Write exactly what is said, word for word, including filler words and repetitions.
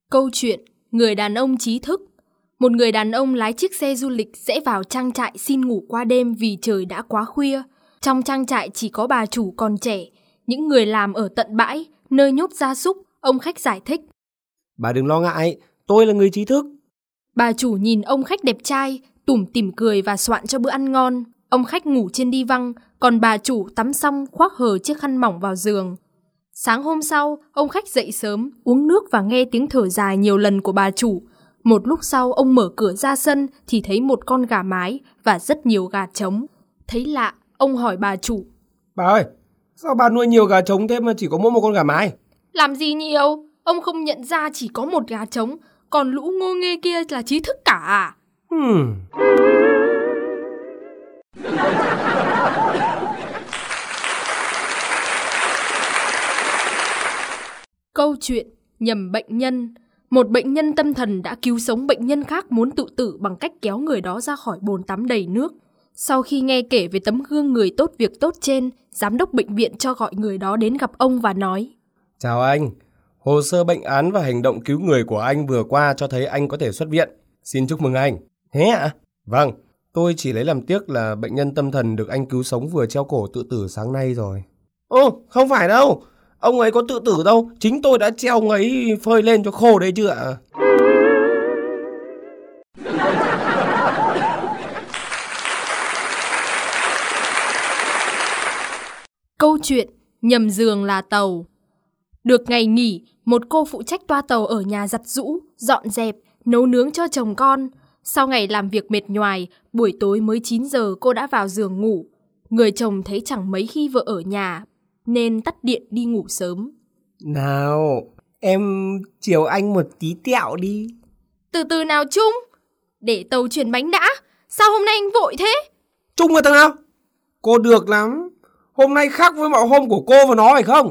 Câu chuyện Người đàn ông trí thức. Một người đàn ông lái chiếc xe du lịch rẽ vào trang trại xin ngủ qua đêm vì trời đã quá khuya. Trong trang trại chỉ có bà chủ còn trẻ, những người làm ở tận bãi, nơi nhốt gia súc. Ông khách giải thích: Bà đừng lo ngại, tôi là người trí thức. Bà chủ nhìn ông khách đẹp trai, tủm tỉm cười và soạn cho bữa ăn ngon. Ông khách ngủ trên đi văng, còn bà chủ tắm xong khoác hờ chiếc khăn mỏng vào giường. Sáng hôm sau, ông khách dậy sớm, uống nước và nghe tiếng thở dài nhiều lần của bà chủ. Một lúc sau, ông mở cửa ra sân thì thấy một con gà mái và rất nhiều gà trống. Thấy lạ, ông hỏi bà chủ: Bà ơi, sao bà nuôi nhiều gà trống thế mà chỉ có mỗi một con gà mái? Làm gì nhiều, ông không nhận ra chỉ có một gà trống, còn lũ ngô nghê kia là trí thức cả à? Hmm. Câu chuyện Nhầm bệnh nhân. Một bệnh nhân tâm thần đã cứu sống bệnh nhân khác muốn tự tử bằng cách kéo người đó ra khỏi bồn tắm đầy nước. Sau khi nghe kể về tấm gương người tốt việc tốt trên, giám đốc bệnh viện cho gọi người đó đến gặp ông và nói: Chào anh, hồ sơ bệnh án và hành động cứu người của anh vừa qua cho thấy anh có thể xuất viện. Xin chúc mừng anh. Thế ạ? À? Vâng, tôi chỉ lấy làm tiếc là bệnh nhân tâm thần được anh cứu sống vừa treo cổ tự tử sáng nay rồi. Ô, không phải đâu. Ông ấy có tự tử đâu, chính tôi đã treo ông ấy phơi lên cho khô đấy chứ ạ. Câu chuyện Nhầm giường là tàu. Được ngày nghỉ, một cô phụ trách toa tàu ở nhà giặt giũ, dọn dẹp, nấu nướng cho chồng con. Sau ngày làm việc mệt nhoài, buổi tối mới chín giờ cô đã vào giường ngủ. Người chồng thấy chẳng mấy khi vợ ở nhà nên tắt điện đi ngủ sớm. Nào, em chiều anh một tí tẹo đi. Từ từ nào Trung, để tàu chuyển bánh đã. Sao hôm nay anh vội thế? Trung là thằng nào? Cô được lắm. Hôm nay khác với mọi hôm của cô và nó phải không?